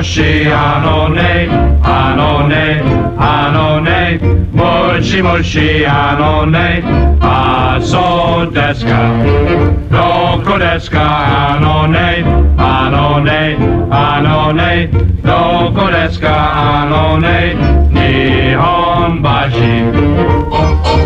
しあのねあのねあのねもしもしあのねあそうですかどこですかあのねあのねあのねどこですかあのね日本橋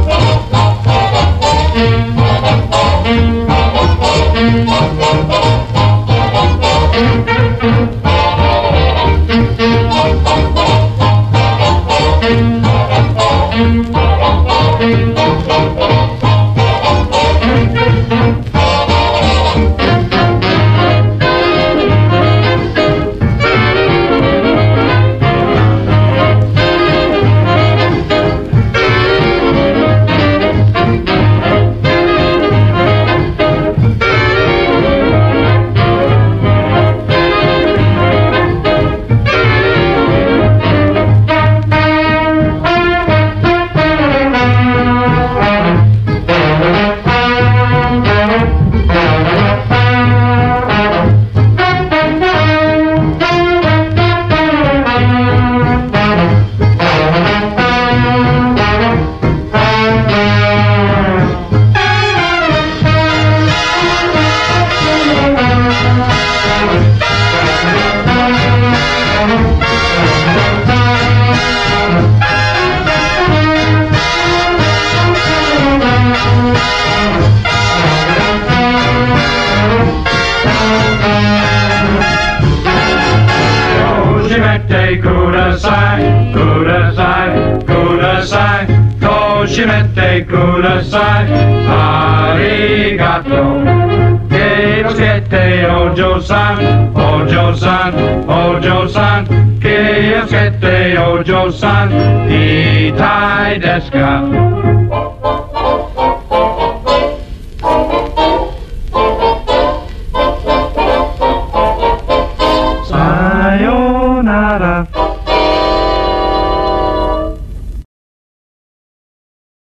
くださいくださいください戸を閉めてくださいありがとう気をつけてお嬢さんお嬢さんお嬢さん気をつけてお嬢さん痛いですか